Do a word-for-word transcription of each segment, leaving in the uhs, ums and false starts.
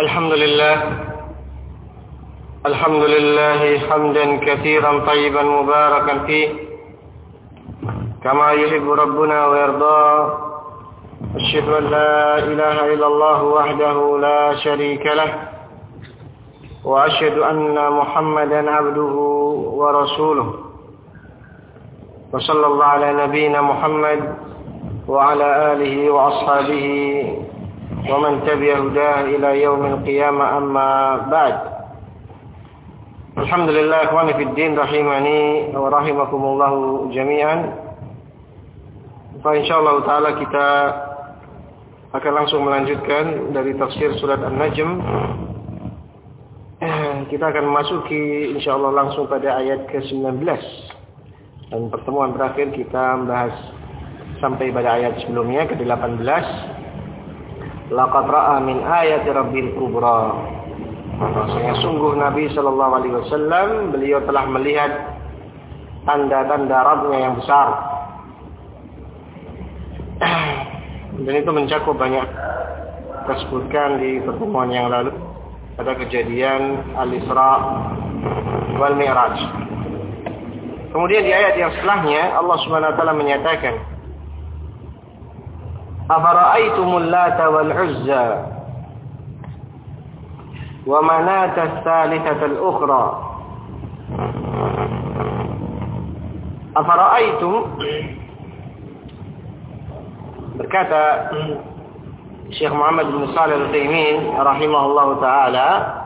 الحمد لله الحمد لله حمدا كثيرا طيبا مباركا فيه كما يحب ربنا ويرضى. أشهد أن لا إله إلا الله وحده لا شريك له وأشهد أن محمدا عبده ورسوله وصلى الله على نبينا محمد وعلى آله وأصحابه ومن تبع هداه إلى يوم القيامة. أما بعد. Alhamdulillah ikhwani fid din rahimani wa rahimakumullah jami'an. Fa insyaallah taala kita akan langsung melanjutkan dari tafsir surat An-Najm. Kita akan memasuki insyaallah langsung pada ayat ke sembilan belas. Dan pertemuan terakhir kita membahas sampai pada ayat sebelumnya ke delapan belas. Laqad ra'a min ayati rabbil kubra. Maksudnya sungguh Nabi sallallahu alaihi wasallam beliau telah melihat tanda-tanda Rabb-Nya yang besar. Dan itu mencakup banyak disebutkan di pertemuan yang lalu pada kejadian Al-Isra wal Mi'raj. Kemudian di ayat yang setelahnya Allah Subhanahu wa taala menyatakan, "Afara'aitumul Lata wal Uzza wa manata ats-tsalitsata al-ukhra." Afara'aitum, berkata Syekh Muhammad bin Shalih Al-Utsaimin rahimahullahu taala,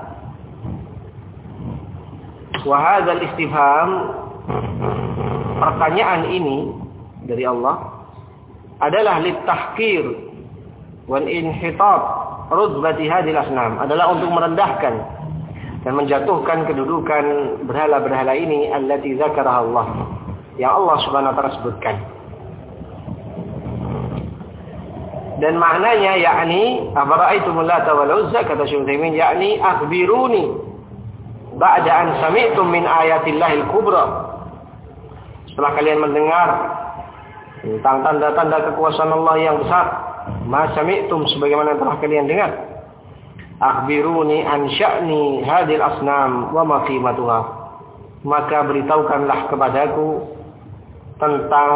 wa hadzal istifham, pertanyaan ini dari Allah adalah litahqir wal inhitat rutbati hadhil asnam, adalah untuk merendahkan dan menjatuhkan kedudukan berhala-berhala ini allati zakaraha Allah, yang Allah Subhanahu wa taala sebutkan. Dan maknanya yakni afara'aitumul Lata wal Uzza, kata Syekh Utsaimin, yakni akhbiruni ba'da an sami'tum min ayatillahil kubra. Setelah kalian mendengar tentang tanda-tanda kekuasaan Allah yang besar, ma sami'tum, sebagaimana telah kalian dengar, akhbiruni an sya'ni hadhil asnam wa ma qimatuha, maka beritahukanlah kepadaku tentang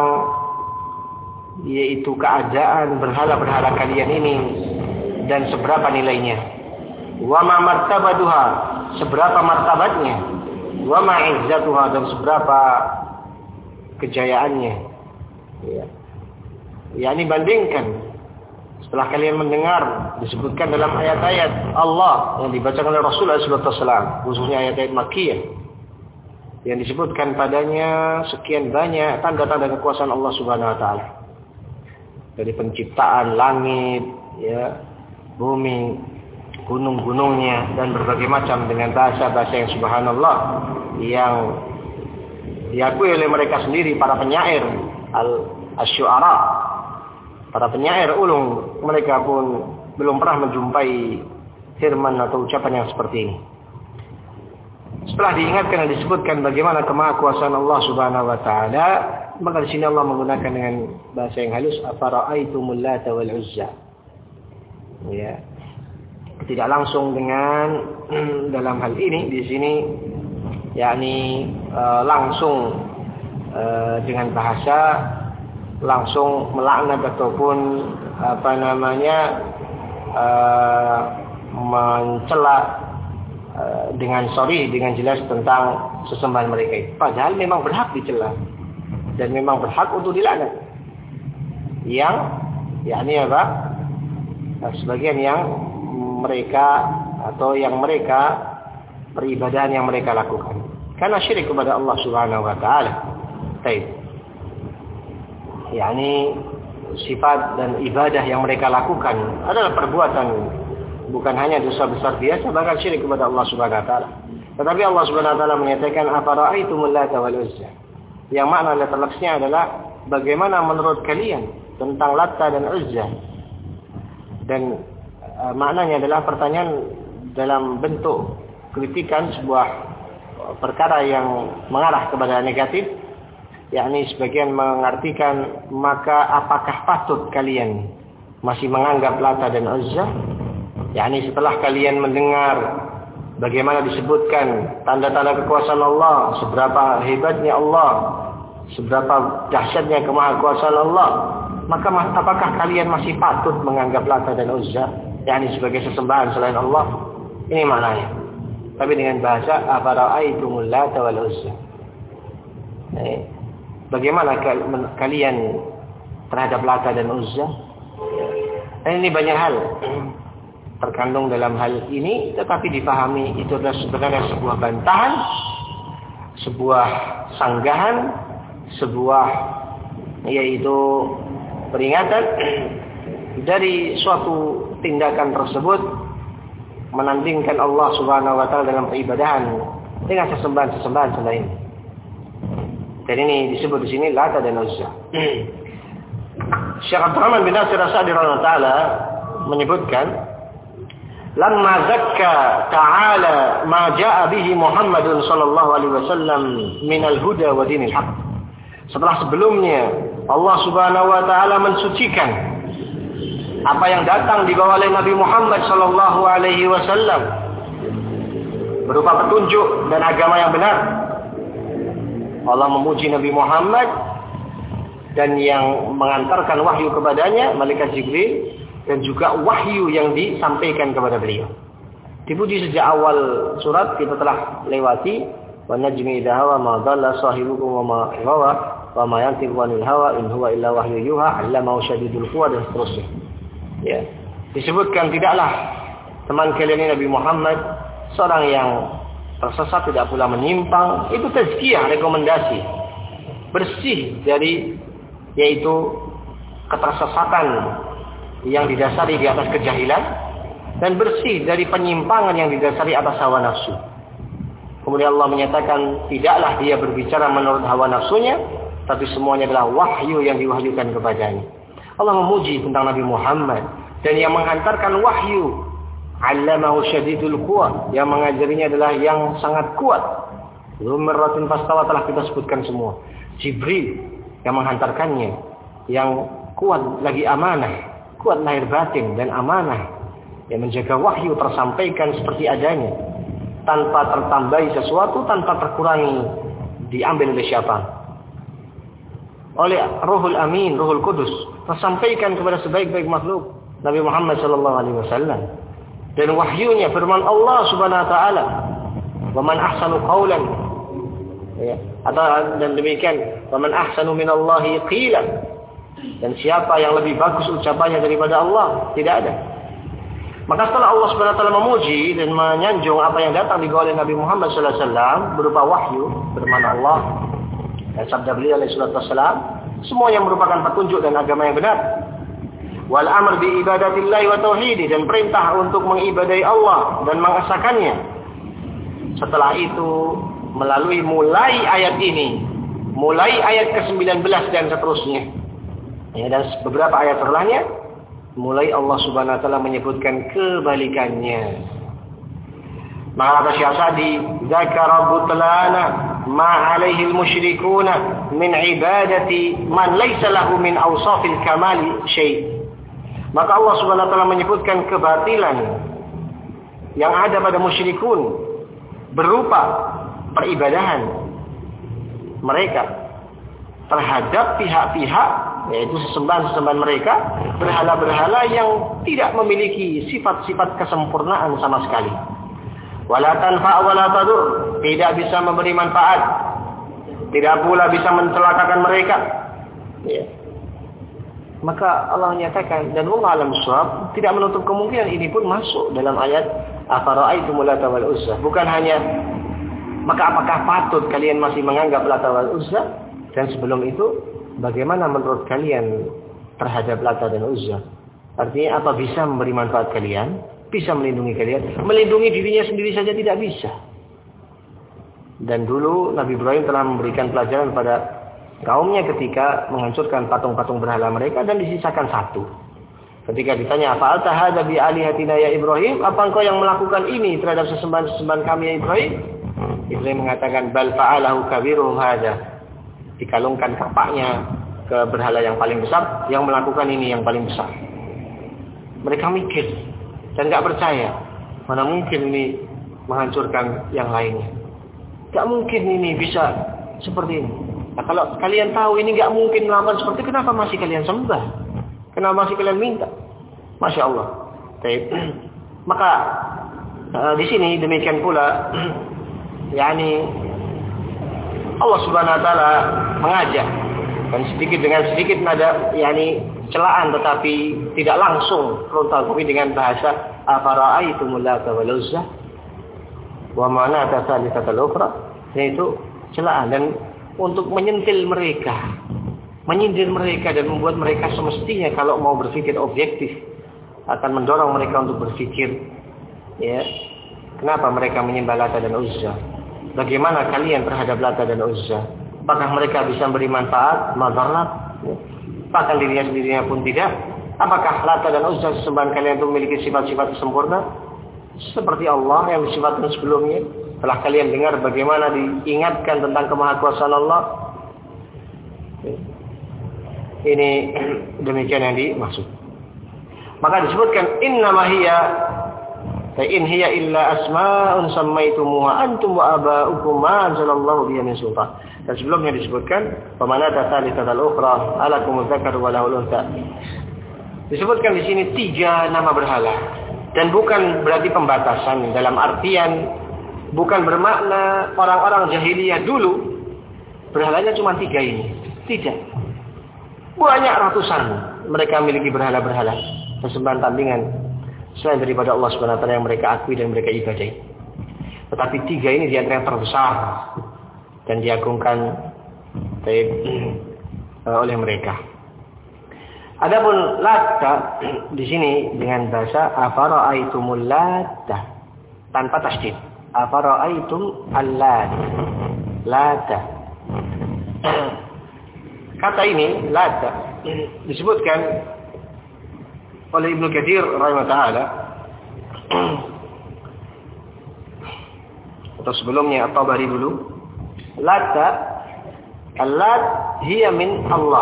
yaitu keadaan berhala-berhala kalian ini dan seberapa nilainya, wa ma martabaduha, seberapa martabatnya, wa ma izzatuha, dan seberapa kejayaannya. Ya. Yani bandingkan setelah kalian mendengar disebutkan dalam ayat-ayat Allah yang dibacakan oleh Rasulullah sallallahu alaihi wasallam, khususnya ayat-ayat Makkiyah yang disebutkan padanya sekian banyak tanda-tanda kekuasaan Allah Subhanahu wa taala. Dari penciptaan langit, ya, bumi, gunung-gunungnya, dan berbagai macam dengan bahasa-bahasa yang subhanallah yang diakui oleh mereka sendiri, para penyair al-syu'ara, para penyair ulung, mereka pun belum pernah menjumpai firman atau ucapan yang seperti ini. Setelah diingatkan dan disebutkan bagaimana kemahakuasaan Allah Subhanahu wa taala, maka di sini Allah menggunakan dengan bahasa yang halus, afara'aitumul Lata wal Uzza. Ya. Tidak langsung dengan dalam hal ini di sini yakni uh, langsung uh, dengan bahasa langsung melaknat ataupun apa namanya uh, mencela uh, dengan sorry, dengan jelas tentang sesembahan mereka itu. Padahal memang berhak dicela dan memang berhak untuk dilaknat. Yang yakni apa? Nah, sebagian yang mereka atau yang mereka peribadahan yang mereka lakukan karena syirik kepada Allah Subhanahu wa taala. Baik. Yani sifat dan ibadah yang mereka lakukan adalah perbuatan, bukan hanya dosa besar biasa, bahkan syirik kepada Allah Subhanahu wa taala. Tetapi Allah Subhanahu wa taala menyatakan afara'aitumul Lata wal Uzza, yang makna letter-nya adalah bagaimana menurut kalian tentang Lata dan Uzza. Dan uh, maknanya adalah pertanyaan dalam bentuk kritikan sebuah perkara yang mengarah kepada negatif, yakni sebagian mengartikan, maka apakah patut kalian masih menganggap Lata dan Uzza? yakni setelah kalian mendengar bagaimana disebutkan tanda-tanda kekuasaan Allah, seberapa hebatnya Allah, seberapa dahsyatnya kemahakuasaan Allah, maka apakah kalian masih patut menganggap Lata dan Uzza yakni sebagai sesembahan selain Allah? Ini maknanya. Tapi dengan bahasa afara'aitumul Lata wal Uzza. Eh, bagaimana kalian terhadap Lata dan Uzza? Dan ini banyak hal terkandung dalam hal ini, tetapi dipahami itu adalah sebenarnya sebuah bantahan, sebuah sanggahan, sebuah yaitu peringatan dari suatu tindakan tersebut menandingkan Allah Subhanahu wa taala dalam peribadahan dengan sesembahan-sesembahan selain. Dan ini disebut di sini Lata dan Uzza. Syekh Abdurrahman bin Nasir As-Sa'di rahimahullah taala menyebutkan, lamma zakka ta'ala ma jaa'a bihi Muhammadun sallallahu alaihi wasallam min al-huda wa dinil haq. Setelah sebelumnya Allah Subhanahu wa taala mensucikan apa yang datang dibawa oleh Nabi Muhammad sallallahu alaihi wasallam berupa petunjuk dan agama yang benar. Allah memuji Nabi Muhammad dan yang mengantarkan wahyu kepadanya malaikat Jibril, dan juga wahyu yang disampaikan kepada beliau. Dipuji sejak awal surat kita telah lewati, wa najmi idza hawa ma dhalla sahibukum wa ma ghawa wa ma yantiqu anil hawa in huwa illa wahyu yuha 'allamahu syadidul quwa dan seterusnya. Ya. Disebutkan tidaklah teman kalian ini Nabi Muhammad seorang yang tersesat, tidak pula menyimpang. Itu tazkiyah, rekomendasi. Bersih dari yaitu ketersesatan yang didasari di atas kejahilan, dan bersih dari penyimpangan yang didasari atas hawa nafsu. Kemudian Allah menyatakan tidaklah dia berbicara menurut hawa nafsunya, tapi semuanya adalah wahyu yang diwahyukan kepadanya. Allah memuji tentang Nabi Muhammad, dan yang menghantarkan wahyu 'allamahu syadidul quwa, yang mengajarinya adalah yang sangat kuat. Dzumratin fastawa telah kita sebutkan semua. Jibril yang menghantarkannya, yang kuat lagi amanah, kuat lahir batin dan amanah, yang menjaga wahyu tersampaikan seperti adanya, tanpa tertambahi sesuatu, tanpa terkurangi, diambil oleh syaitan. Oleh Ruhul Amin, Ruhul Kudus, tersampaikan kepada sebaik-baik makhluk Nabi Muhammad sallallahu alaihi wasallam. Dan wahyunya firman Allah Subhanahu wa taala, "Wa man ahsanu qawlan." Ya, atau dan demikian, "Wa man ahsanu minallahi qila." Dan siapa yang lebih bagus ucapannya daripada Allah? Tidak ada. Maka setelah Allah Subhanahu wa taala memuji dan menyanjung apa yang datang dibawa oleh Nabi Muhammad sallallahu alaihi wasallam berupa wahyu, firman Allah dan sabda beliau alaihi wasallam, semua yang merupakan petunjuk dan agama yang benar. Wal amr bi ibadatillahi wa tauhidi, dan perintah untuk mengibadai Allah dan mengesahkannya. Setelah itu melalui mulai ayat ini, mulai ayat ke sembilan belas dan seterusnya, ya, dan beberapa ayat setelahnya, mulai Allah Subhanahu wa taala menyebutkan kebalikannya. Maka kata Syekh Sa'di, "Dzakara butlana ma 'alaihi al-musyrikuna min ibadati man laysa lahu min awsafil kamali syai'." Maka Allah Subhanahu wa taala menyebutkan kebatilan yang ada pada musyrikun berupa peribadahan mereka terhadap pihak-pihak, yaitu sesembahan-sesembahan mereka, berhala-berhala yang tidak memiliki sifat-sifat kesempurnaan sama sekali. Wala tanfa' wala tadur, tidak bisa memberi manfaat, tidak pula bisa mencelakakan mereka. Ya. Maka Allah menyatakan, dan Allah alam shawab, tidak menutup kemungkinan ini pun masuk dalam ayat afara'aitumul Lata wal Uzza. Bukan hanya maka apakah patut kalian masih menganggap Lata wal Uzza, dan sebelum itu bagaimana menurut kalian terhadap Lata dan Uzza? Artinya apa bisa memberi manfaat kalian? Bisa melindungi kalian? Melindungi dirinya sendiri saja tidak bisa. Dan dulu Nabi Ibrahim telah memberikan pelajaran pada kaumnya ketika menghancurkan patung-patung berhala mereka dan disisakan satu. Ketika ditanya, "Fa'alta hadza bi alihatina ya Ibrahim?" Apa engkau yang melakukan ini terhadap sesembahan-sesembahan kami ya Ibrahim? Ibrahim mengatakan, "Bal fa'alahu kabiruhum hadza." Dikalungkan kapaknya ke berhala yang paling besar, yang melakukan ini yang paling besar. Mereka mikir dan nggak percaya. Mana mungkin ini menghancurkan yang lainnya. Nggak mungkin ini bisa seperti ini. Nah, kalau kalian tahu ini nggak mungkin melakukan seperti itu, kenapa masih kalian sembah? Kenapa masih kalian minta? Masya Allah. Baik. Maka uh, di sini demikian pula, yakni Allah Subhanahu Wa Taala mengajak dan sedikit dengan sedikit nada, yakni celaan tetapi tidak langsung frontal, tapi dengan bahasa afara'aitumul lata wal uzza wa manata tsalitsatal ukhra, yaitu celaan dan untuk menyentil mereka, menyindir mereka dan membuat mereka semestinya kalau mau berpikir objektif akan mendorong mereka untuk berpikir, ya, kenapa mereka menyembah Lata dan Uzza? Bagaimana kalian terhadap Lata dan Uzza? Apakah mereka bisa beri manfaat, madarat? Ya. Bahkan dirinya sendirinya pun tidak. Apakah Lata dan Uzza sesembahan kalian itu memiliki sifat-sifat sempurna seperti Allah yang disifatkan sebelumnya? Setelah kalian dengar bagaimana diingatkan tentang kemahakuasaan Allah, ini demikian yang dimaksud. Maka disebutkan innama hiya fa in hiya illa asma'un sammaitumuha antum wa aba'ukum ma anzalallahu biha min sultan. Dan sebelumnya disebutkan famanata tsalitsatal ukhra alakumuz dzakaru wa lahul untha. Disebutkan di sini tiga nama berhala dan bukan berarti pembatasan dalam artian bukan bermakna orang-orang jahiliyah dulu berhalanya cuma tiga ini. Tidak. Banyak ratusan mereka memiliki berhala-berhala, persembahan tandingan selain daripada Allah Subhanahu Wa Taala yang mereka akui dan mereka ibadahi. Tetapi tiga ini di antara yang terbesar dan diagungkan oleh mereka. Adapun Lata di sini dengan bahasa afara'aitumul Lata tanpa tasydid. Afara'aitum al-Lat. Lata. Kata ini Lata disebutkan oleh Ibnu Katsir rahimahullah taala atau sebelumnya At-Tabari dulu. Lata al-Lat hiya min Allah.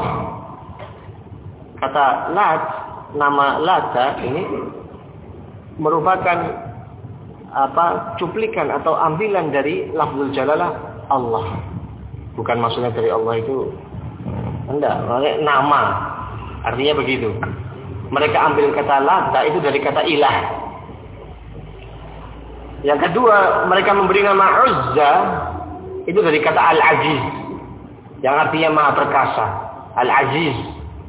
Kata Lat, nama Lata ini merupakan apa cuplikan atau ambilan dari lafzul jalalah Allah. Bukan maksudnya dari Allah itu enggak, nama. Artinya begitu. Mereka ambil kata Lata itu dari kata ilah. Yang kedua, mereka memberi nama Uzza itu dari kata Al-Aziz, yang artinya Maha Perkasa. Al-Aziz.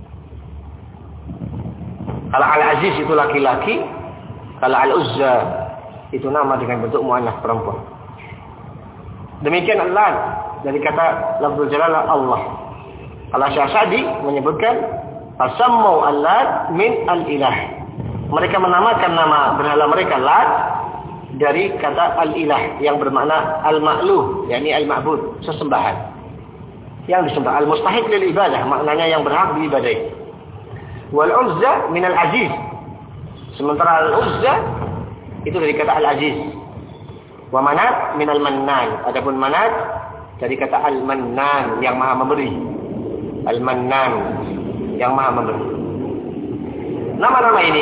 Kalau Al-Aziz itu laki-laki, kalau Al-Uzza itu nama dengan bentuk muannats perempuan. Demikian Allah dari kata lafzul jalalah Allah. Al-Syasadi menyebutkan fasammau Al-Lat min al-ilah. Mereka menamakan nama berhala mereka Lat dari kata al-ilah yang bermakna al-ma'luh, yakni al-ma'bud, sesembahan yang disembah. Al-mustahiq lil ibadah, maknanya yang berhak diibadahi. Wal Uzza min al-aziz. Sementara al-Uzza itu dari kata al-aziz. Wa Manat min al-mannan. Adapun Manat dari kata al-mannan yang maha memberi. Al-mannan yang maha memberi. Nama-nama ini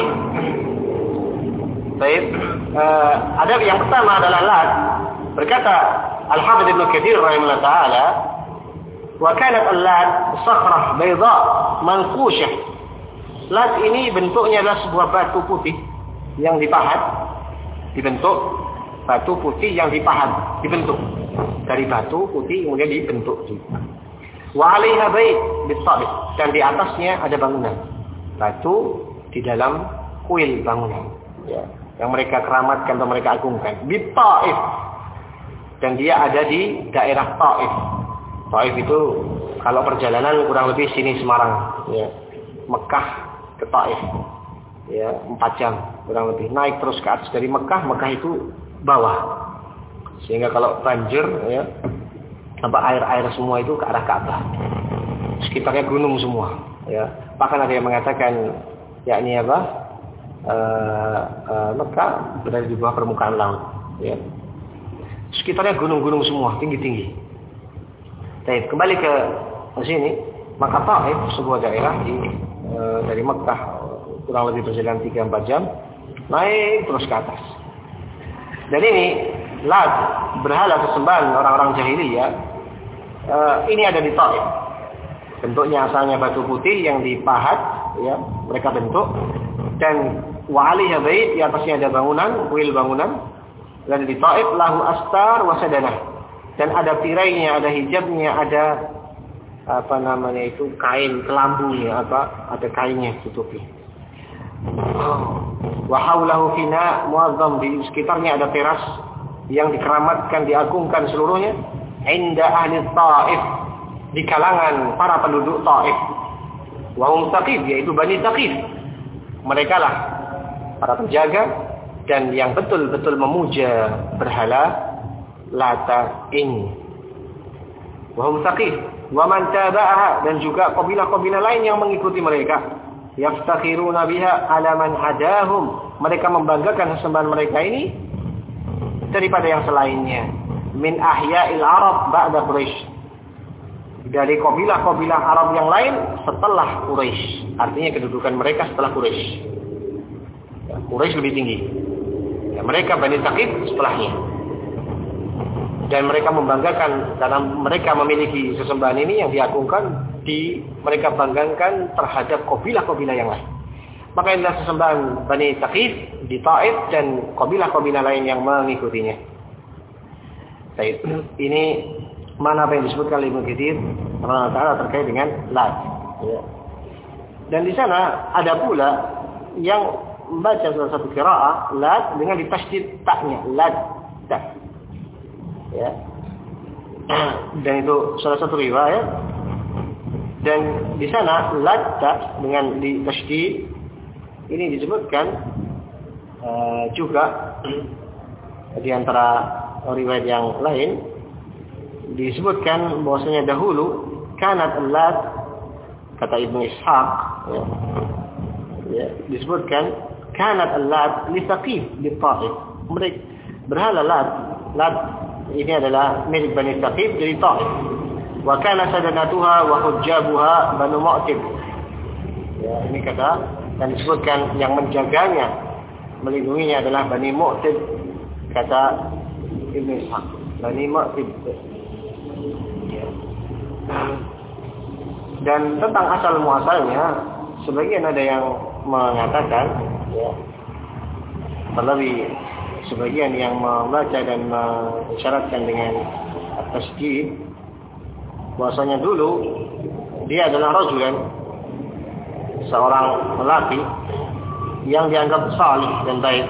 baik, uh, ada yang pertama adalah Lat. Berkata Al-Hafidz Ibnu Katsir rahimahullah taala, wa kanat al-Lat sakhrah bayda manqushah. Lat ini bentuknya adalah sebuah batu putih yang dipahat, dibentuk batu putih yang dipahat, dibentuk dari batu putih kemudian dibentuk. Wa 'alaiha bait bis-sabit, dan di atasnya ada bangunan. Batu di dalam kuil bangunan, ya, yang mereka keramatkan atau mereka agungkan. Di Taif, dan dia ada di daerah Taif. Taif itu kalau perjalanan kurang lebih sini Semarang, ya, Mekah ke Taif, ya, empat jam kurang lebih. Naik terus ke atas dari Mekah, Mekah itu bawah, sehingga kalau banjir, ya, sampai air-air semua itu ke arah Ka'bah. Sekitarnya gunung semua, ya. Bahkan ada yang mengatakan, yakni apa? Uh, uh, Mekah berada di bawah permukaan laut, ya. Sekitarnya gunung-gunung semua, tinggi-tinggi. Baik, kembali ke sini, maka Taif sebuah daerah di uh, dari Mekah kurang lebih perjalanan tiga sampai empat jam. naik terus ke atas. Dan ini Lat, berhala sesembahan orang-orang jahiliyah, uh, ini ada di Taif. Bentuknya asalnya batu putih yang dipahat, ya, mereka bentuk, dan wa'alihya bait, di atasnya ada bangunan, kuil bangunan. Dan di Taif lahu astar wasadanah, dan ada tirainya, ada hijabnya, ada apa namanya itu kain kelambunya, apa ada kainnya tutupi. Wa haulahu fina muazzam, di sekitarnya ada teras yang dikeramatkan, diagungkan seluruhnya. Inda ahli Taif, di kalangan para penduduk Taif. Wa hum Thaqif, yaitu Bani Thaqif. Mereka lah para penjaga dan yang betul-betul memuja berhala Lata ini. Wa hum Thaqif wa man tabaha, dan juga kabilah-kabilah lain yang mengikuti mereka. Yaftakhiruna biha ala man hadahum, mereka membanggakan sembahan mereka ini daripada yang selainnya. Min ahya'il Arab ba'da Quraisy, dari kabilah-kabilah Arab yang lain setelah Quraisy. Artinya kedudukan mereka setelah Quraisy. Ya, Quraisy lebih tinggi. Ya, mereka Bani Thaqif setelahnya. Dan mereka membanggakan karena mereka memiliki sesembahan ini yang diagungkan, di mereka banggakan terhadap kabilah-kabilah yang lain. Maka inilah sesembahan Bani Thaqif di Taif dan kabilah-kabilah lain yang mengikutinya. Baik, ini mana apa yang disebutkan oleh Ibnu Katsir Allah Taala terkait dengan Lat. Ya. Dan di sana ada pula yang membaca salah satu qiraah Lat dengan ditasydid taknya, Lat. Tak. Ya. Dan itu salah satu riwayat. Dan di sana Latta dengan ditasydid ini disebutkan uh, juga di antara riwayat yang lain disebutkan bahwasanya dahulu kanat Lat, kata Ibnu Ishaq, ya, ya, disebutkan kanat Lat li Thaqif di Taif. Mereka berhala Lat, Lat ini adalah milik Bani Thaqif dari Taif. Wa kana sadanatuha wa hujjabuha Banu Mu'tib. Ya, ini kata, dan disebutkan yang menjaganya, melindunginya adalah Bani Mu'tib, kata Ibnu Ishaq. Bani Mu'tib. Ya. Dan tentang asal muasalnya, sebagian ada yang mengatakan, ya, terlebih sebagian yang membaca dan mengisyaratkan dengan tasydid, bahwasanya dulu dia adalah rajulan, seorang lelaki yang dianggap salih dan baik,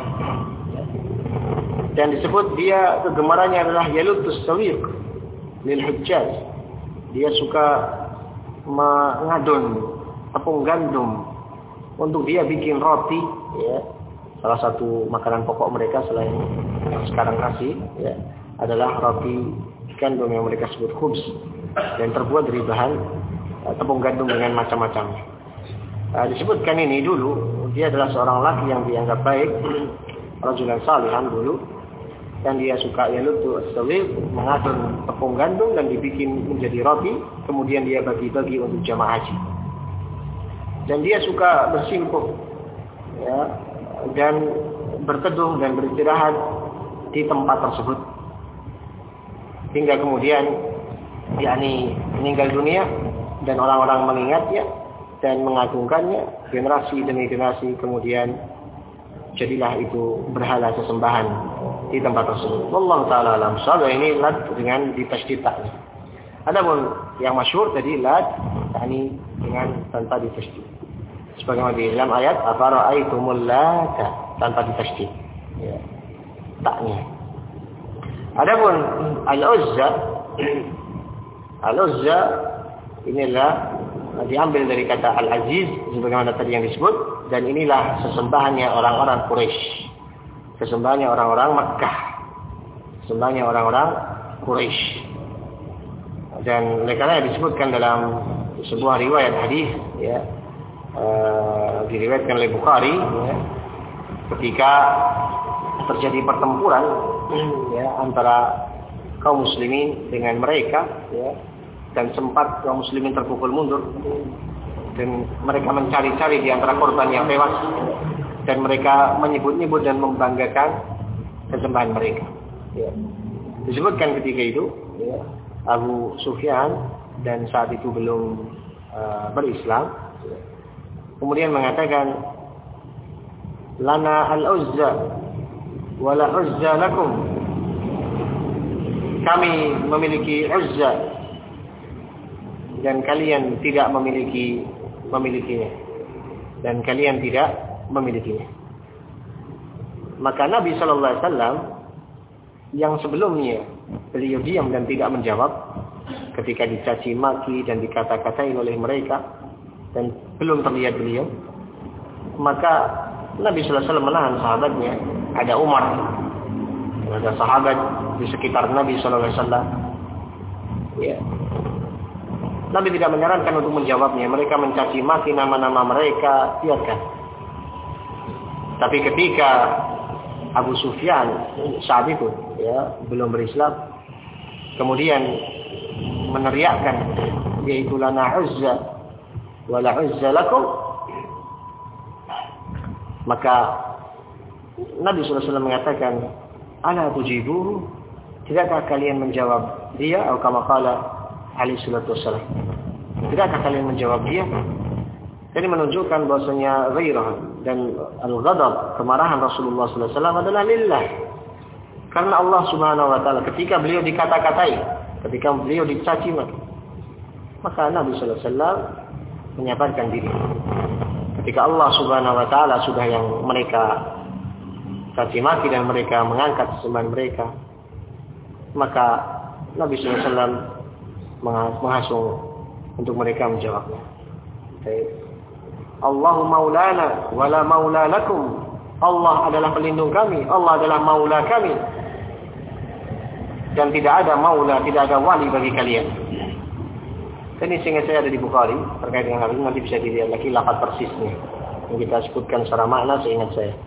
dan disebut dia kegemarannya adalah yalutus sawiq lil hujjaj. Dia suka mengadun tepung gandum untuk dia bikin roti, ya. Salah satu makanan pokok mereka selain yang sekarang nasi, ya, adalah roti gandum yang mereka sebut khubz, dan terbuat dari bahan uh, tepung gandum dengan macam-macam. Uh, disebutkan ini dulu dia adalah seorang laki yang dianggap baik, rajulan salihan dulu, dan dia suka yalutu as-sawiq, mengadun tepung gandum dan dibikin menjadi roti, kemudian dia bagi-bagi untuk jamaah haji. Dan dia suka bersimpuh, ya, dan berteduh dan beristirahat di tempat tersebut hingga kemudian yakni meninggal dunia, dan orang-orang mengingatnya dan mengagungkannya generasi demi generasi. Kemudian jadilah itu berhala sesembahan di tempat tersebut. Wallahu taala alam. Soal ini Lat dengan ditasydid taknya. Adapun yang masyhur tadi Lat yakni dengan tanpa ditasydid. Sebagaimana di dalam ayat afara'aitumul Lata tanpa ditasydid, ya, taknya. Adapun Al-Uzza, Al-Uzza inilah diambil dari kata Al-Aziz sebagaimana tadi yang disebut, dan inilah sesembahannya orang-orang Quraisy. Sesembahannya orang-orang Makkah. Sesembahannya orang-orang Quraisy. Dan oleh karena disebutkan dalam sebuah riwayat hadis, ya, uh, diriwayatkan oleh Bukhari, ya, ketika terjadi pertempuran, ya, antara kaum muslimin dengan mereka, ya, dan sempat kaum muslimin terpukul mundur dan mereka mencari-cari di antara korban yang tewas, dan mereka menyebut-nyebut dan membanggakan kesembahan mereka. Ya. Disebutkan ketika itu ya, Abu Sufyan dan saat itu belum uh, berislam, ya, kemudian mengatakan, lana al-uzza wala uzza lakum, kami memiliki uzza dan kalian tidak memiliki memilikinya, dan kalian tidak memilikinya. Maka Nabi Shallallahu Alaihi Wasallam yang sebelumnya beliau diam dan tidak menjawab ketika dicaci maki dan dikata-katain oleh mereka dan belum terlihat beliau, maka Nabi Shallallahu Alaihi Wasallam menahan sahabatnya. Ada Umar, ada sahabat di sekitar Nabi Shallallahu Alaihi Wasallam. Ya. Nabi tidak menyarankan untuk menjawabnya. Mereka mencaci maki nama-nama mereka, biarkan. Tapi ketika Abu Sufyan saat itu ya belum berislam, kemudian meneriakkan, yaitu lana uzza wala uzza lakum, maka Nabi shallallahu alaihi wasallam mengatakan, ala tujibuhu, tidakkah kalian menjawab dia? Atau kama qala alaihi salatu wassalam, tidakkah kalian menjawab dia? Jadi menunjukkan bahwasanya ghairah dan al-ghadab, kemarahan Rasulullah sallallahu alaihi wasallam adalah lillah. Karena Allah Subhanahu wa taala ketika beliau dikata-katai, ketika beliau dicaci maki, maka Nabi sallallahu alaihi wasallam menyabarkan diri. Ketika Allah Subhanahu wa taala sudah yang mereka caci maki dan mereka mengangkat sesembahan mereka, maka Nabi shallallahu alaihi wasallam menghasung untuk mereka menjawabnya. Okay. Allahu maulana wala maula lakum. Allah adalah pelindung kami, Allah adalah maula kami, dan tidak ada maula, tidak ada wali bagi kalian. Ini sehingga saya ada di Bukhari terkait dengan hal ini, nanti bisa dilihat lagi lafaz persisnya yang kita sebutkan secara makna seingat saya.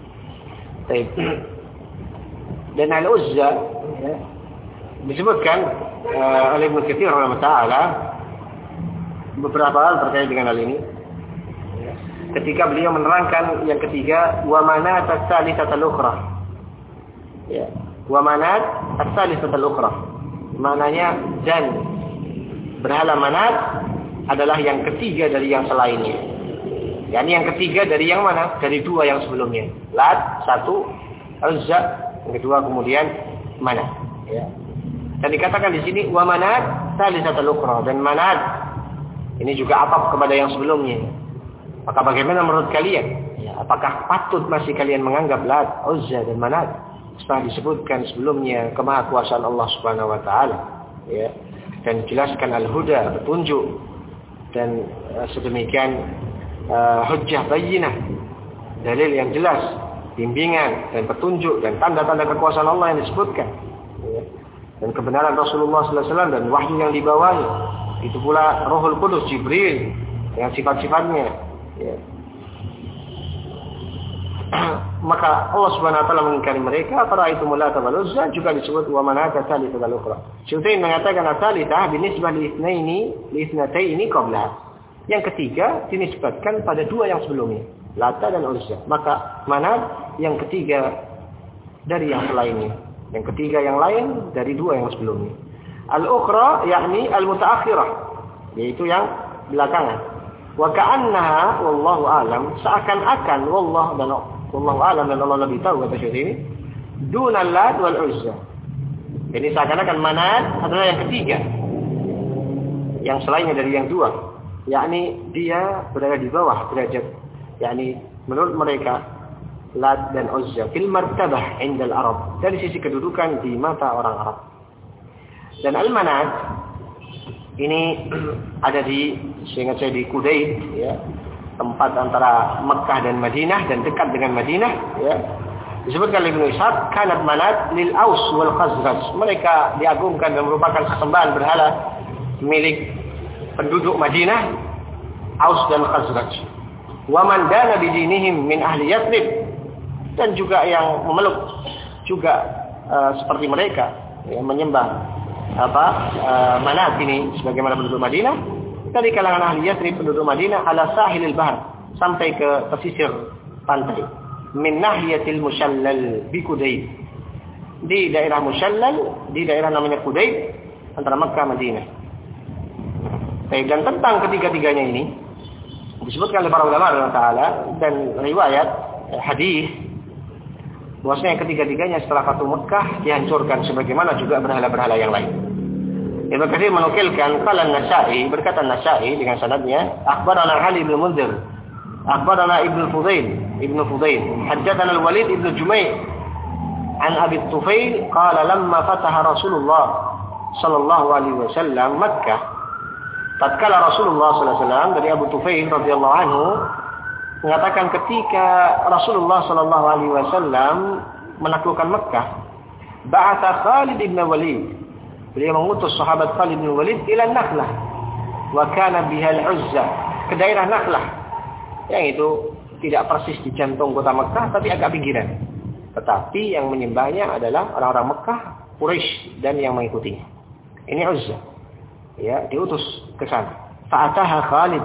Dan al-uzza ya, disebutkan uh, oleh Ibnu Katsir rahimahullah taala beberapa hal terkait dengan hal ini. Ya. Ketika beliau menerangkan yang ketiga, wa manat as-salisatul ukhra. Ya, wa manat as-salisatul ukhra. Maknanya dan berhala Manat adalah yang ketiga dari yang selainnya. Yani yang ketiga dari yang mana? Dari dua yang sebelumnya. Lat satu, Uzza yang kedua, kemudian Manat. Ya. Dan dikatakan di sini wa Manat salisatul ukhra, dan Manat ini juga ataf kepada yang sebelumnya. Maka bagaimana menurut kalian? Ya, apakah patut masih kalian menganggap Lat, Uzza dan Manat setelah disebutkan sebelumnya kemahakuasaan Allah Subhanahu wa taala? Ya. Dan jelaskan al-huda, petunjuk, dan uh, sedemikian Uh, hujjah bayyinah, dalil yang jelas, bimbingan dan petunjuk dan tanda-tanda kekuasaan Allah yang disebutkan, ya. Dan kebenaran Rasulullah sallallahu alaihi wasallam dan wahyu yang dibawanya, itu pula Rohul Qudus Jibril dengan sifat-sifatnya, ya. Maka Allah Subhanahu wa taala mengingkari mereka. Para itu Lata wal Uzza juga disebut wa manata tsalitsatul ukhra. Syutain mengatakan tsalitsah binisbah li itsnaini li itsnataini qabla. Yang ketiga dinisbatkan pada dua yang sebelumnya, Lata dan Uzza. Maka Manat yang ketiga dari yang selainnya. Yang ketiga yang lain dari dua yang sebelumnya. Al-ukhra yakni al-mutaakhirah, yaitu yang belakangan. Wa ka'annaha wallahu alam, seakan-akan wallahu dan wallahu alam dan Allah lebih tahu kata syekh ini, dunal Lat wal Uzza. Jadi seakan-akan Manat adalah yang ketiga, yang selainnya dari yang dua. Yakni dia berada di bawah derajat, yakni menurut mereka Lat dan Uzza fil martabah indal Arab, dari sisi kedudukan di mata orang Arab. Dan Al-Manat ini ada di, seingat saya, di Kudaid, ya, tempat antara Mekah dan Madinah dan dekat dengan Madinah, ya. Disebutkan oleh Ibnu Ishaq, kanat Manat lil Aus wal Khazraj. Mereka diagungkan dan merupakan sesembahan berhala milik penduduk Madinah, Aus dan Khazraj. Wa man dana bi dinihim min ahli Yathrib, dan juga yang memeluk juga uh, seperti mereka yang menyembah apa uh, Manat ini sebagaimana penduduk Madinah, dari kalangan ahli Yathrib penduduk Madinah ala sahilil bahr, sampai ke pesisir pantai. min nahiyatil Mushallal bi Qudayb. Di daerah Mushallal, di daerah namanya Qudayb, antara Makkah Madinah. Baik, dan tentang ketiga-tiganya ini disebutkan oleh para ulama Allah Taala dan riwayat hadis bahwasanya ketiga-tiganya setelah Fatu Makkah dihancurkan sebagaimana juga berhala-berhala yang lain. Ibnu Katsir menukilkan qala An-Nasa'i, berkata An-Nasa'i dengan sanadnya, akhbarana Ali bin Munzir, akhbarana Ibnu Fudail, Ibnu Fudail, haddatsana Al-Walid ibn Jumay' an Abi Tufail qala lamma fataha Rasulullah sallallahu alaihi wasallam Makkah, tatkala Rasulullah sallallahu alaihi wasallam, dari Abu Tufail radhiyallahu anhu mengatakan ketika Rasulullah sallallahu alaihi wasallam menaklukkan Makkah, ba'atha Khalid bin Walid, beliau mengutus sahabat Khalid bin Walid ila Nakhlah wa kana biha al-Uzza, ke daerah Nakhlah yang itu tidak persis di jantung kota Makkah tapi agak pinggiran, tetapi yang menyembahnya adalah orang-orang Makkah, Quraisy dan yang mengikutinya. Ini Uzza, ya, diutus ke sana. Fa'ataha Khalid,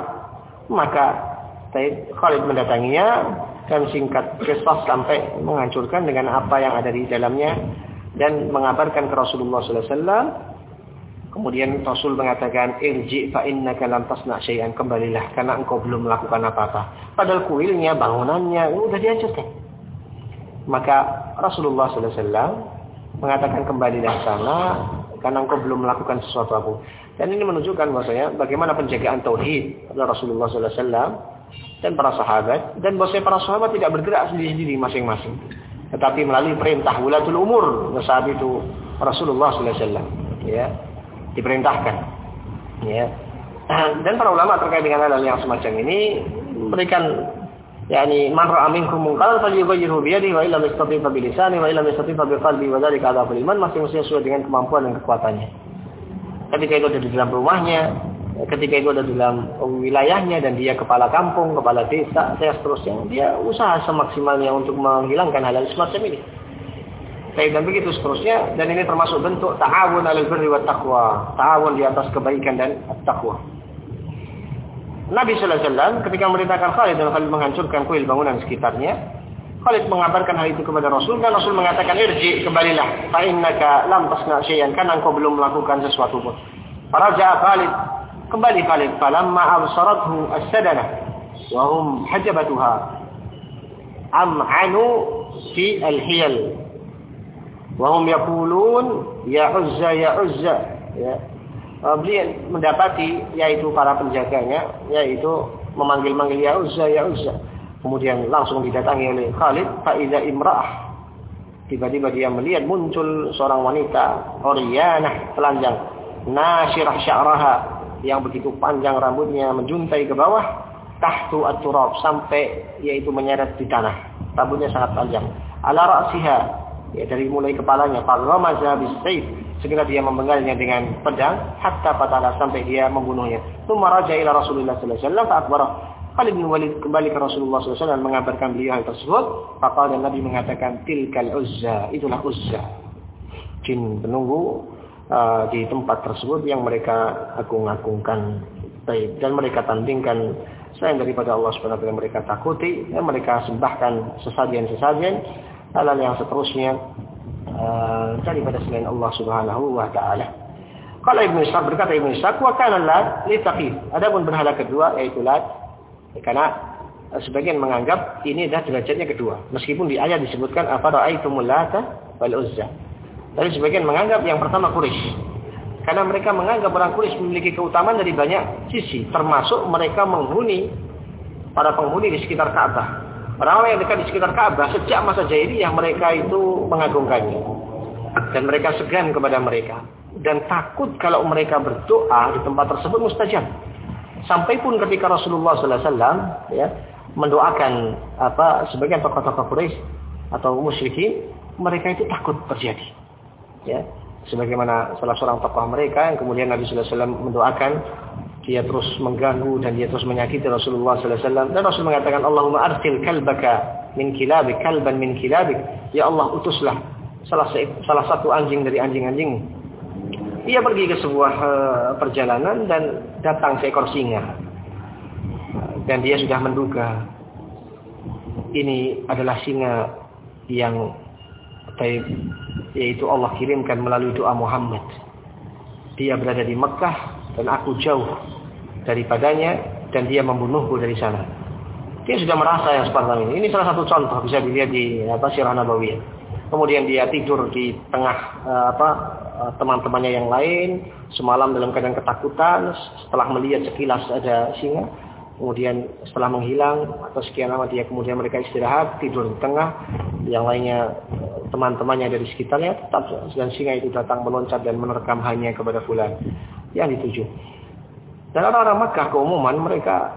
maka Khalid mendatanginya dan singkat kisah sampai menghancurkan dengan apa yang ada di dalamnya dan mengabarkan ke Rasulullah sallallahu alaihi wasallam. Kemudian Rasul mengatakan, irji fa innaka lam tasna' syai'an, kembalilah karena engkau belum melakukan apa-apa. Padahal kuilnya, bangunannya sudah dihancurkan. Maka Rasulullah sallallahu alaihi wasallam mengatakan, kembalilah sana karena engkau belum melakukan sesuatu apa. Dan ini menunjukkan bahwasanya bagaimana penjagaan tauhid oleh Rasulullah sallallahu alaihi wasallam dan para sahabat, dan bahwasanya para sahabat tidak bergerak sendiri-sendiri masing-masing, tetapi melalui perintah wulatul umur saat itu Rasulullah sallallahu alaihi wasallam, ya, diperintahkan, ya. Dan para ulama terkait dengan hal yang semacam ini memberikan, yakni man ra'a minkum munkaran falyughayyirhu bi yadihi wa illam yastati' fa bi lisanihi wa illam yastati' fa bi qalbihi wa dzalika adhaful iman, masing-masing sesuai dengan kemampuan dan kekuatannya. Ketika itu ada di dalam rumahnya, ketika itu ada di dalam wilayahnya dan dia kepala kampung, kepala desa, dan seterusnya, dia usaha semaksimalnya untuk menghilangkan hal-hal semacam ini. Dan begitu seterusnya, dan ini termasuk bentuk ta'awun 'alal birri wat taqwa, ta'awun di atas kebaikan dan taqwa. Nabi sallallahu alaihi wasallam ketika memerintahkan Khalid dan Khalid menghancurkan kuil bangunan sekitarnya, Khalid mengabarkan hal itu kepada Rasul dan Rasul mengatakan, irji, kembalilah, fa innaka lam tasna' syai'an, karena engkau belum melakukan sesuatu pun. Faraja Khalid, kembali Khalid, falamma absarathu as-sadana wa hum hajabatuha am'anu fi al-hiyal wa hum yaqulun ya Uzza ya Uzza, ya. Beliau mendapati yaitu para penjaganya yaitu memanggil-manggil ya Uzza ya Uzza. Kemudian langsung didatangi oleh Khalid, fa iza imra'ah, tiba-tiba dia melihat muncul seorang wanita Oriyanah, telanjang, nasyirah sya'raha, yang begitu panjang rambutnya menjuntai ke bawah, tahtu at-turab, sampai yaitu menyeret di tanah, rambutnya sangat panjang, ala ra'siha, ya, dari mulai kepalanya, faramaza bis-sayf, segera dia memenggalnya dengan pedang, hatta patala, sampai dia membunuhnya. Tsumma raja ila Rasulullah sallallahu alaihi wasallam fa akhbara. Khalid bin Walid kembali ke Rasulullah sallallahu alaihi wasallam mengabarkan beliau hal tersebut. Faqala, dan Nabi mengatakan, tilkal Uzza, itulah Uzza, jin penunggu uh, di tempat tersebut yang mereka agung-agungkan, baik, dan mereka tandingkan selain daripada Allah Subhanahu wa taala, mereka takuti dan mereka sembahkan sesajen-sesajen, hal-hal yang seterusnya uh, daripada selain Allah Subhanahu wa taala. Kalau Ibnu Ishaq, berkata Ibnu Ishaq, wa kana Lat li Thaqif, adapun berhala kedua yaitu Lat, karena sebagian menganggap ini adalah derajatnya kedua, meskipun di ayat disebutkan afara'aitumul Lata wal Uzza. Tapi sebagian menganggap yang pertama Quraisy, karena mereka menganggap orang Quraisy memiliki keutamaan dari banyak sisi, termasuk mereka menghuni, para penghuni di sekitar Ka'bah. Orang-orang yang dekat di sekitar Ka'bah sejak masa jahiliyah mereka itu mengagungkannya, dan mereka segan kepada mereka, dan takut kalau mereka berdoa di tempat tersebut mustajab. Sampai pun ketika Rasulullah sallallahu alaihi wasallam, ya, mendoakan apa sebagian tokoh-tokoh Quraisy atau musyrikin, mereka itu takut terjadi, ya, sebagaimana salah seorang tokoh mereka yang kemudian Nabi sallallahu alaihi wasallam mendoakan, dia terus mengganggu dan dia terus menyakiti Rasulullah sallallahu alaihi wasallam, dan Rasul mengatakan, Allahumma arsil kalbaka min kilabik, kalban min kilabik, ya Allah, utuslah salah salah satu anjing dari anjing-anjing. Dia pergi ke sebuah uh, perjalanan dan datang seekor singa. Dan dia sudah menduga ini adalah singa yang yaitu Allah kirimkan melalui doa Muhammad. Dia berada di Mekah dan aku jauh daripadanya dan dia membunuhku dari sana. Dia sudah merasa yang seperti ini. Ini salah satu contoh bisa dilihat di apa Sirah Nabawiyah. Kemudian dia tidur di tengah uh, apa uh, teman-temannya yang lain semalam dalam keadaan ketakutan setelah melihat sekilas ada singa. Kemudian setelah menghilang atau sekian lama dia kemudian mereka istirahat tidur di tengah. Yang lainnya teman-temannya ada di sekitarnya tetap dan singa itu datang meloncat dan menerkam hanya kepada fulan yang dituju. Dan orang-orang Makkah keumuman mereka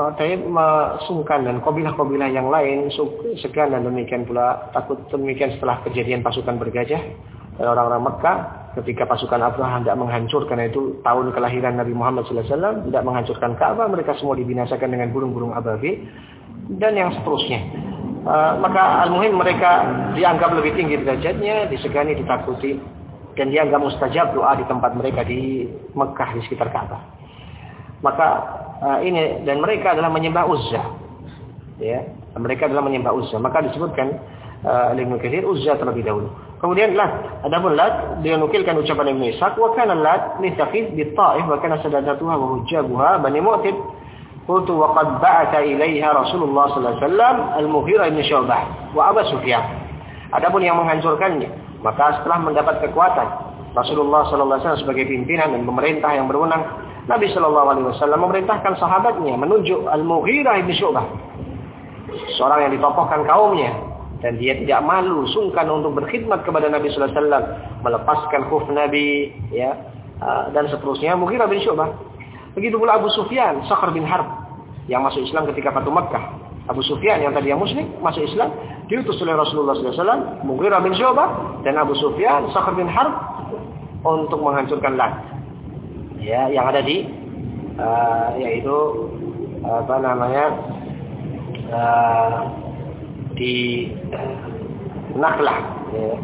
sungkan dan kabilah-kabilah yang lain segan dan demikian pula takut demikian setelah kejadian pasukan bergajah dan orang-orang Mekah ketika pasukan Abraha hendak menghancurkan itu tahun kelahiran Nabi Muhammad sallallahu alaihi wasallam hendak menghancurkan Ka'bah mereka semua dibinasakan dengan burung-burung ababil dan yang seterusnya. Uh, maka al-muhim mereka dianggap lebih tinggi derajatnya, disegani, ditakuti dan dianggap mustajab doa di tempat mereka di Mekah di sekitar Ka'bah. Maka uh, ini dan mereka adalah menyembah Uzza. Ya, mereka adalah menyembah Uzza. Maka disebutkan uh, Ibnu Katsir Uzza terlebih dahulu. Kemudian Lat, adapun Lat dia nukilkan ucapan Ibnu Ishaq wa kana Lat litaqid bi Taif wa kana sadadatuha wa hujjabuha Bani Mu'tib. Qultu wa qad ba'atha ilaiha Rasulullah sallallahu alaihi wasallam Al-Mughirah bin Syu'bah wa Abu Sufyan. Adapun yang menghancurkannya, maka setelah mendapat kekuatan Rasulullah sallallahu alaihi wasallam sebagai pimpinan dan pemerintah yang berwenang, Nabi Shallallahu Alaihi Wasallam memerintahkan sahabatnya menunjuk Al-Mughirah bin Syu'bah, seorang yang ditokohkan kaumnya dan dia tidak malu sungkan untuk berkhidmat kepada Nabi Sallallahu Alaihi Wasallam, melepaskan khuf Nabi, ya dan seterusnya. Mughirah bin Syu'bah. Begitu pula Abu Sufyan, Sakhr bin Harb yang masuk Islam ketika Fatu Makkah. Abu Sufyan yang tadi yang Muslim masuk Islam diutus oleh Rasulullah Sallallahu Alaihi Wasallam, Mughirah bin Syu'bah dan Abu Sufyan, Sakhr bin Harb untuk menghancurkan Lat. Ya, yang ada di uh, yaitu apa namanya uh, di uh, Nakhlah ya.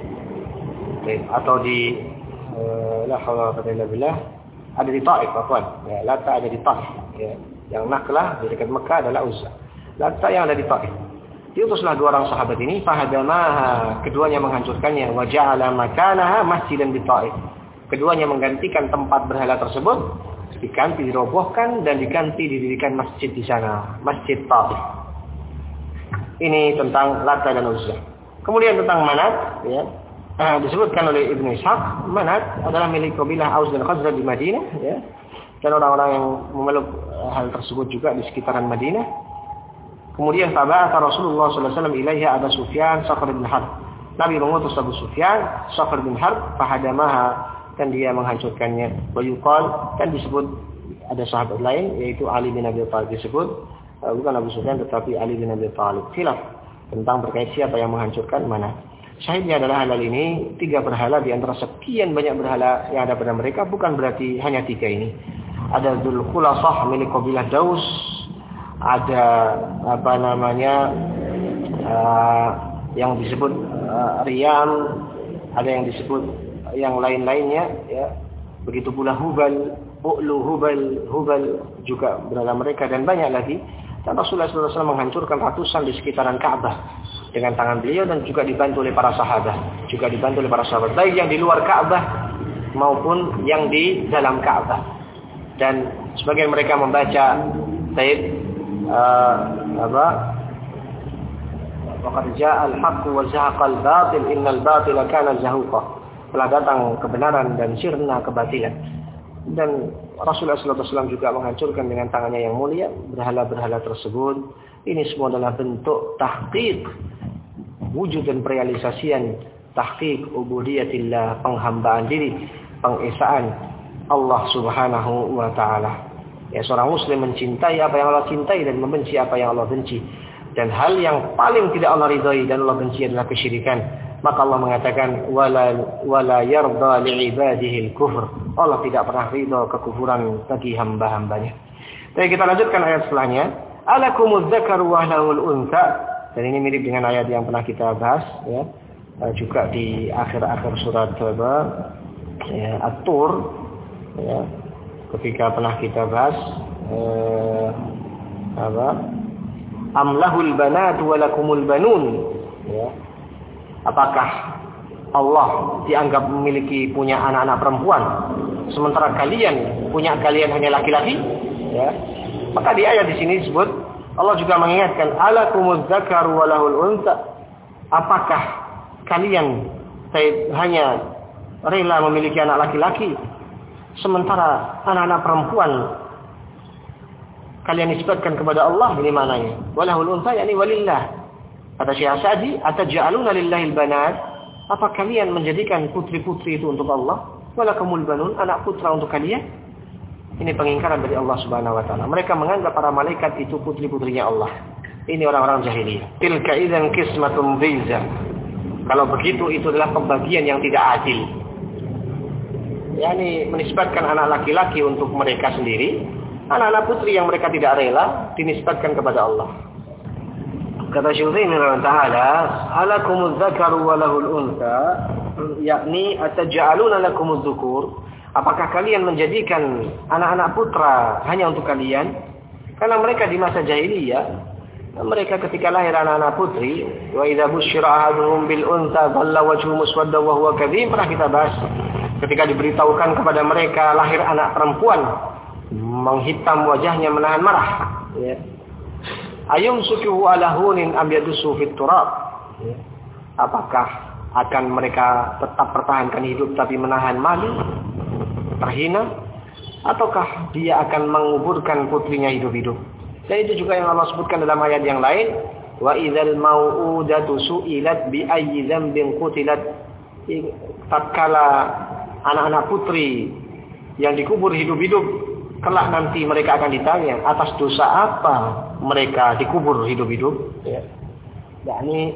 Atau di uh, la haula wala quwwata billah ada di Taif afwan ya, Lata ada di Taif ya. Yang Nakhlah di dekat Mekah adalah Uzza. Lata yang ada di Taif. Diutuslah dua orang sahabat ini fahadamaha, keduanya menghancurkannya wa ja'ala makanaha masjidan di Taif. Keduanya menggantikan tempat berhala tersebut, diganti dirobohkan dan diganti didirikan masjid di sana, Masjid Taif. Ini tentang Lata dan Uzza. Kemudian tentang Manat, ya, uh, disebutkan oleh Ibnu Ishaq, Manat adalah milik kabilah Aus dan Khazraj di Madinah, ya, dan orang-orang yang memeluk hal tersebut juga di sekitaran Madinah. Kemudian tabata Rasulullah sallallahu alaihi wasallam ilaiha Abu Sufyan, Sakhr bin Harb. Nabi mengutus Abu Sufyan, Sakhr bin Harb, fahadamaha dan dia menghancurkannya. Wa yuqal dan disebut ada sahabat lain yaitu Ali bin Abi Thalib disebut uh, bukan Abu Sufyan tetapi Ali bin Abi Thalib. Khilaf tentang terkait siapa yang menghancurkan mana. Syahidnya adalah halal ini tiga berhala di antara sekian banyak berhala yang ada pada mereka, bukan berarti hanya tiga ini. Ada Dzul Khulasah milik kabilah Daus, ada apa namanya uh, yang disebut uh, Riyam, ada yang disebut yang lain-lainnya ya. Begitu pula Hubal, U'lu, Hubal, Hubal juga berada mereka dan banyak lagi. Dan Rasulullah sallallahu alaihi wasallam menghancurkan ratusan di sekitaran Ka'bah dengan tangan beliau dan juga dibantu oleh para sahabat. Juga dibantu oleh para sahabat baik yang di luar Ka'bah maupun yang di dalam Ka'bah. Dan sebagian mereka membaca Sayyid uh, apa Waqad ja'al haqqu wa zahaqal batil innal batila kana zahuqa. Telah datang kebenaran dan sirna kebatilan. Dan Rasulullah sallallahu alaihi wasallam juga menghancurkan dengan tangannya yang mulia berhala-berhala tersebut. Ini semua adalah bentuk tahqiq wujud dan perealisasian tahqiq ubudiyatillah, penghambaan diri, pengesaan Allah Subhanahu wa taala. Ya, seorang muslim mencintai apa yang Allah cintai dan membenci apa yang Allah benci. Dan hal yang paling tidak Allah ridhai dan Allah benci adalah kesyirikan. Maka Allah mengatakan wala wala yarda li'ibadihi al-kufr. Allah tidak pernah ridha kekufuran bagi hamba-hambanya. Jadi kita lanjutkan ayat setelahnya. Alakumuz dzakaru wa lahul untha. Dan ini mirip dengan ayat yang pernah kita bahas ya. Juga di akhir-akhir surat ya, At-Tur ya. Ketika pernah kita bahas eh, apa? Am lahul banatu wa lakumul banun. Ya. Apakah Allah dianggap memiliki punya anak-anak perempuan, sementara kalian punya kalian hanya laki-laki? Ya. Maka di ayat di sini disebut Allah juga mengingatkan alakumuz dzakaru wa lahul untha. Apakah kalian hanya rela memiliki anak laki-laki, sementara anak-anak perempuan kalian nisbatkan kepada Allah? Ini maknanya. Walahul untha yakni walillah. Kata Syekh Sa'di, ataj'aluna lillahil banat? Apa kalian menjadikan putri-putri itu untuk Allah? Walakumul banun, anak putra untuk kalian? Ini pengingkaran dari Allah Subhanahu wa taala. Mereka menganggap para malaikat itu putri-putrinya Allah. Ini orang-orang jahiliyah. Tilka idzan qismatun dhiza. Kalau begitu itu adalah pembagian yang tidak adil. yakni menisbatkan anak laki-laki untuk mereka sendiri, anak-anak putri yang mereka tidak rela dinisbatkan kepada Allah. Kata Syekh Utsaimin ta'ala, alakumuz dzakaru wa lahul untha, yakni ataj'aluna lakumuz dzukur, apakah kalian menjadikan anak-anak putra hanya untuk kalian? Karena mereka di masa jahiliyah, mereka ketika lahir anak-anak putri, wa idza busyira ahaduhum bil untha dhalla wajhuhu muswaddan wa huwa kadhim, pernah kita bahas. Ketika diberitahukan kepada mereka lahir anak perempuan, menghitam wajahnya menahan marah, ya. Ayum sukuhu ala hunin am yadusu fit turab, ya. Apakah akan mereka tetap pertahankan hidup tapi menahan malu, terhina, ataukah dia akan menguburkan putrinya hidup-hidup? Dan itu juga yang Allah sebutkan dalam ayat yang lain, wa idzal mau'udatu su'ilat bi ayyi dzambin qutilat. Tatkala anak-anak putri yang dikubur hidup-hidup, kelak nanti mereka akan ditanya atas dosa apa mereka dikubur hidup-hidup, ya. Yakni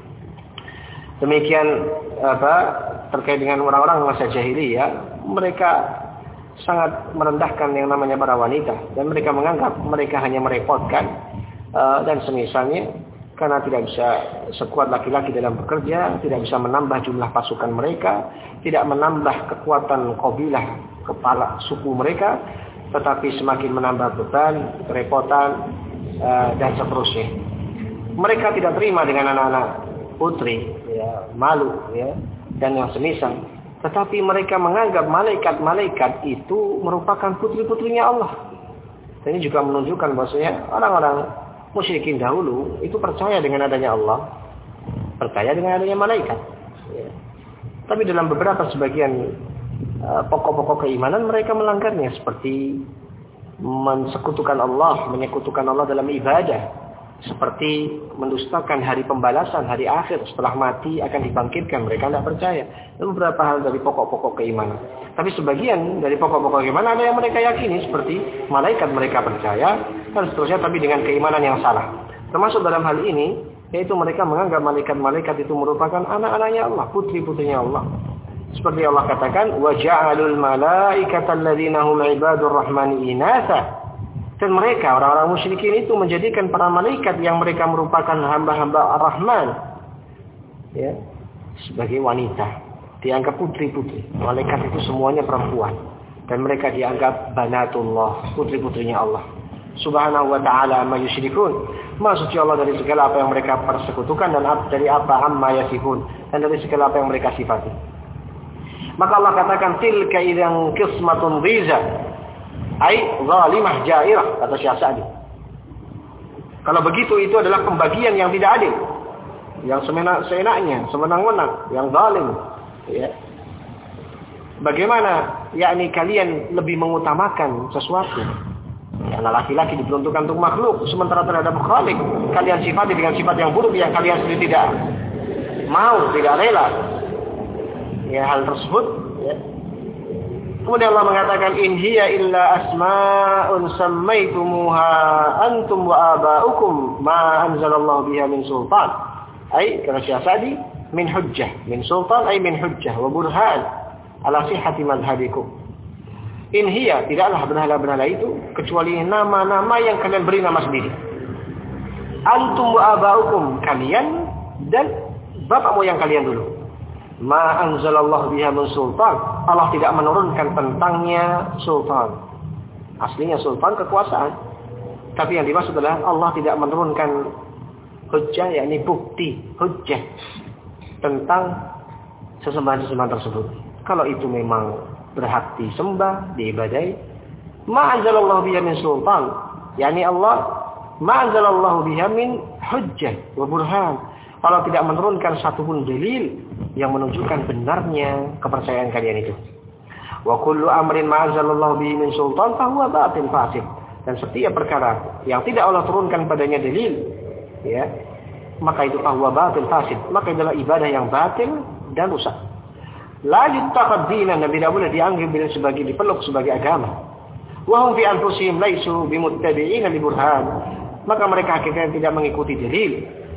demikian apa terkait dengan orang-orang masa jahiliyah, mereka sangat merendahkan yang namanya para wanita, dan mereka menganggap mereka hanya merepotkan uh, dan semisalnya, karena tidak bisa sekuat laki-laki dalam bekerja, tidak bisa menambah jumlah pasukan mereka, tidak menambah kekuatan kabilah kepala suku mereka, tetapi semakin menambah beban, kerepotan, uh, dan seterusnya. Mereka tidak terima dengan anak-anak putri, ya, malu, ya, dan yang semisal. Tetapi mereka menganggap malaikat-malaikat itu merupakan putri-putrinya Allah. Dan ini juga menunjukkan bahwasanya orang-orang musyrikin dahulu itu percaya dengan adanya Allah, percaya dengan adanya malaikat. Ya. Tapi dalam beberapa sebagian uh, pokok-pokok keimanan mereka melanggarnya, seperti mensekutukan Allah, menyekutukan Allah dalam ibadah, seperti mendustakan hari pembalasan, hari akhir setelah mati akan dibangkitkan, mereka tidak percaya. Dan beberapa hal dari pokok-pokok keimanan. Tapi sebagian dari pokok-pokok keimanan ada yang mereka yakini, seperti malaikat mereka percaya, dan seterusnya, tapi dengan keimanan yang salah. Termasuk dalam hal ini, yaitu mereka menganggap malaikat-malaikat itu merupakan anak-anaknya Allah, putri-putrinya Allah. Seperti Allah katakan, wa ja'alul malaikata alladzina hum ibadur rahmani inatha. Dan mereka, orang-orang musyrikin itu menjadikan para malaikat yang mereka merupakan hamba-hamba Ar-Rahman, ya, sebagai wanita. Dianggap putri-putri. Malaikat itu semuanya perempuan. Dan mereka dianggap banatullah, putri-putrinya Allah. Subhanahu wa ta'ala amma yusyrikun. Maha suci Allah dari segala apa yang mereka persekutukan, dan dari apa amma yasifun, dan dari segala apa yang mereka sifati. Maka Allah katakan, tilka idzan qismatun dhiza. Ai zalimah jairah, kata Syekh Sa'di. Kalau begitu itu adalah pembagian yang tidak adil, yang semena seenaknya, semenang-menang, yang zalim, ya. Bagaimana yakni kalian lebih mengutamakan sesuatu? Karena laki-laki diperuntukkan untuk makhluk, sementara terhadap Khalik kalian sifati dengan sifat yang buruk yang kalian sendiri tidak mau, tidak rela. Ya, hal tersebut, ya. Kemudian Allah mengatakan, in hiya illa asma'un sammaitumuha antum wa aba'ukum ma anzalallahu biha min sultan. Ai kata Syekh Sa'di, min hujjah, min sultan ai min hujjah wa burhan ala sihhati madhhabikum. In hiya, tidaklah berhala-berhala itu kecuali nama-nama yang kalian beri nama sendiri. Antum wa aba'ukum, kalian dan bapak moyang kalian dulu. Ma anzalallahu biha min sultan, Allah tidak menurunkan tentangnya sultan. Aslinya sultan kekuasaan. Tapi yang dimaksud adalah Allah tidak menurunkan hujjah, yakni bukti, hujjah tentang sesembahan-sesembahan tersebut. Kalau itu memang berhak disembah, diibadai, ma anzalallahu biha min sultan, yakni Allah ma anzalallahu biha min hujjah wa burhan. Allah tidak menurunkan satupun dalil yang menunjukkan benarnya kepercayaan kalian itu. Wa kullu amrin ma anzalallahu bihi min sultan fa huwa batil fasid. Dan setiap perkara yang tidak Allah turunkan padanya dalil, ya, maka itu fa huwa batil fasid. Maka adalah ibadah yang batil dan rusak. La yuttaqad dinan, dan tidak boleh dianggap sebagai dipeluk sebagai agama. Wa hum fi anfusihim laisu bimuttabi'ina li burhan. Maka mereka hakikatnya tidak mengikuti dalil.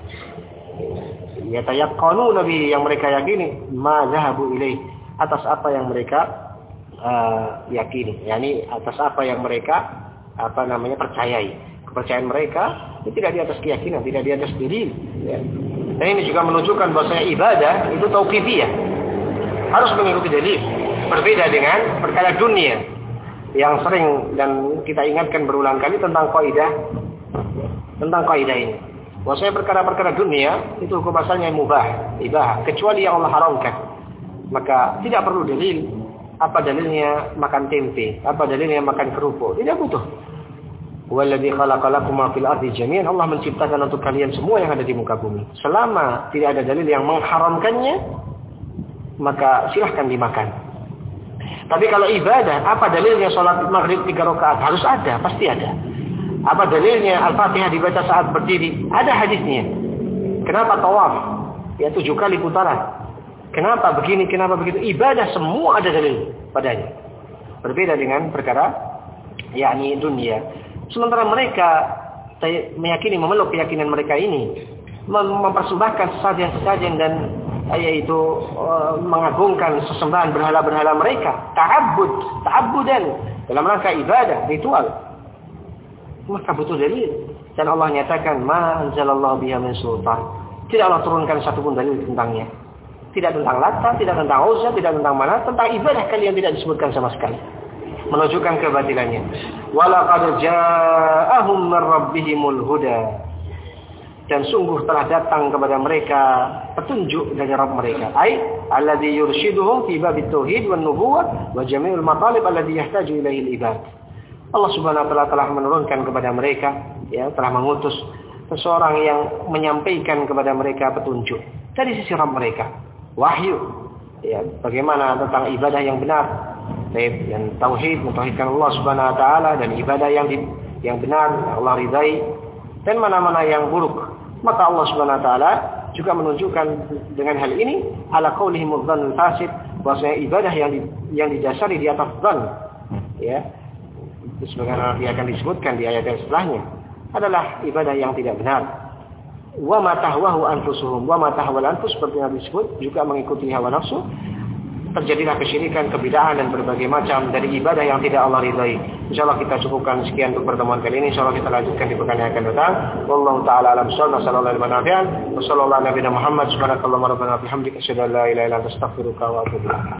Ya tayaqqanu nabi, yang mereka yakini ma zahabu ilaih, atas apa yang mereka uh, yakini, yakni atas apa yang mereka apa namanya percayai. Kepercayaan mereka itu tidak di atas keyakinan, tidak di atas dalil, ya. Dan ini juga menunjukkan bahwasanya ibadah itu tauqifiyah, harus mengikuti dalil. Berbeda dengan perkara dunia yang sering dan kita ingatkan berulang kali tentang kaidah tentang kaidah ini. Bahwasanya perkara-perkara dunia itu hukum asalnya mubah, ibah, kecuali yang Allah haramkan. Maka tidak perlu dalil. Apa dalilnya makan tempe? Apa dalilnya makan kerupuk? Tidak butuh. Walladzi khalaqalakum ma fil ardi jami'an. Allah menciptakan untuk kalian semua yang ada di muka bumi. Selama tidak ada dalil yang mengharamkannya, maka silahkan dimakan. Tapi kalau ibadah, apa dalilnya sholat maghrib tiga rakaat? Harus ada, pasti ada. Apa dalilnya Al-Fatihah dibaca saat berdiri? Ada hadisnya. Kenapa tawaf? Ya tujuh kali putaran. Kenapa begini, kenapa begitu? Ibadah semua ada dalil padanya. Berbeda dengan perkara yakni dunia. Sementara mereka meyakini, memeluk keyakinan mereka ini, mempersembahkan sesajen-sesajen dan yaitu uh, mengagungkan sesembahan berhala-berhala mereka, ta'abbud, ta'abbudan, dalam rangka ibadah, ritual. Maka butuh dalil. Dan Allah nyatakan ma anzalallahu biha min sultan. Tidak Allah turunkan satupun dalil tentangnya. Tidak tentang Lata, tidak tentang Uzza, tidak tentang Manat, tentang ibadah kalian tidak disebutkan sama sekali. Menunjukkan kebatilannya. Walaqad ja'ahum min rabbihimul huda. Dan sungguh telah datang kepada mereka petunjuk dari Rabb mereka. Ai alladzi yurshiduhum fi babit tauhid wan nubuwah wa jami'ul matalib alladzi yahtaju ilaihi al-ibad. Allah Subhanahu wa taala telah menurunkan kepada mereka, ya, telah mengutus seseorang yang menyampaikan kepada mereka petunjuk dari sisi Rabb mereka, wahyu, ya, bagaimana tentang ibadah yang benar, dan tauhid, mentauhidkan Allah Subhanahu wa taala, dan ibadah yang di, yang benar Allah ridai, dan mana-mana yang buruk. Maka Allah Subhanahu wa taala juga menunjukkan dengan hal ini ala qaulihim dzannul fasid, bahwasanya ibadah yang di, yang didasari di atas dzan, ya, sebagaimana nanti akan disebutkan di ayat yang setelahnya, adalah ibadah yang tidak benar. Wa ma tahwahu anfusuhum, wa ma tahwal anfus, seperti yang disebut juga mengikuti hawa nafsu. Terjadilah kesyirikan, kebid'ahan, dan berbagai macam dari ibadah yang tidak Allah ridai. Insyaallah kita cukupkan sekian untuk pertemuan kali ini. Insyaallah kita lanjutkan di pekan yang akan datang. Wallahu taala alam shawab, sallallahu alaihi wa sallam. Wa sallallahu ala nabiyina Muhammad subhanakallahumma rabbana bihamdika asyhadu an la ilaha illa anta astaghfiruka wa atubu ilaik.